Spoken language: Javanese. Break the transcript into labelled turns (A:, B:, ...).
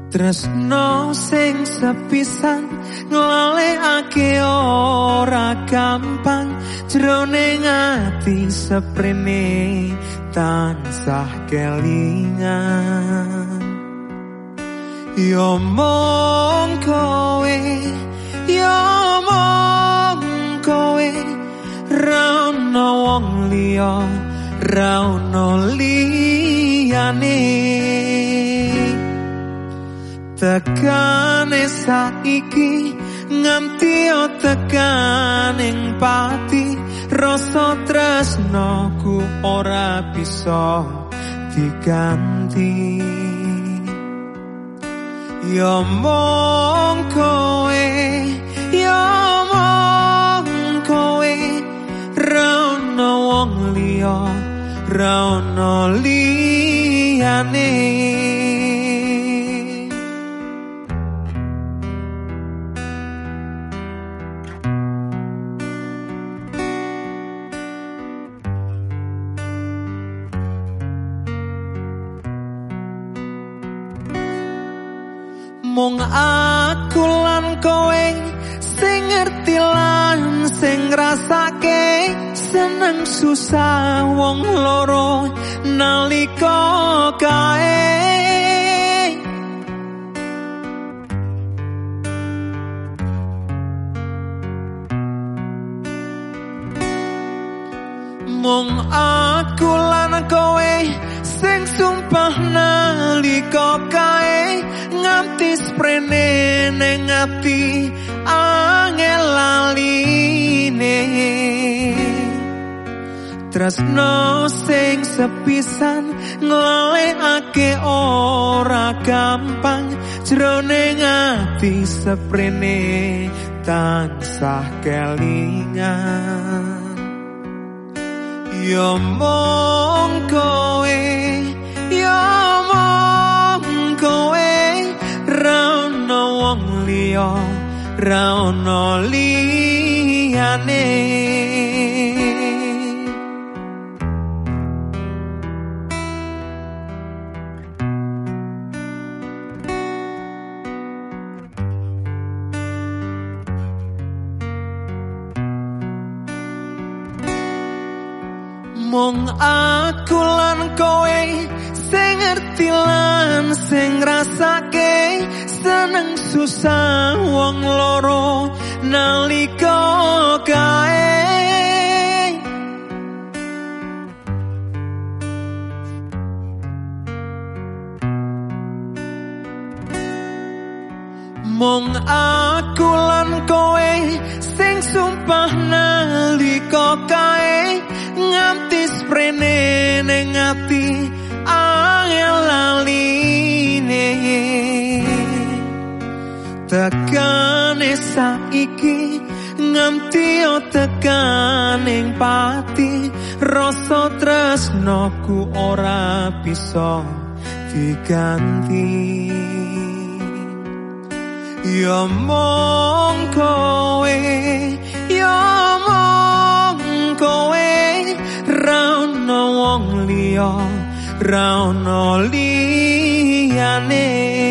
A: Tresno sing sepisan nglalekake ora gampang, jroning ati seprene tansah kelingan. Yo mong kowe, yo mong kowe, ra ono wong liya, ra ono liyane. Tekane saiki nganti o tekaning pati, rasa tresnoku ora bisa diganti. Yo mong kowe, yo mong kowe, ra ono wong liya, ra ono liyane. Mung aku lan kowe sing ngerti lan sing ngrasake seneng susah wong loro nalika kae. Mung aku lan kowe sing sumpah nalika kae, nganti sprene ning ati angel laline. Tresno sing sepisan nglalekake ora gampang, jroning ati seprene tansah kelingan. Yo mong kowe, yo mong kowe, ra ono wong liya, ra ono liyane. Mung aku lan kowe sing ngerti lan sing ngrasake seneng susah wong loro nalika kae. Mung aku lan kowe sing sumpah nalika kae, nganti sprene ning ati angel laline. Tekane saiki nganti o tekaning pati, rasa tresnoku ora bisa diganti. Yo mong kowe, yo mong kowe, ra ono wong liya, ra ono liyane.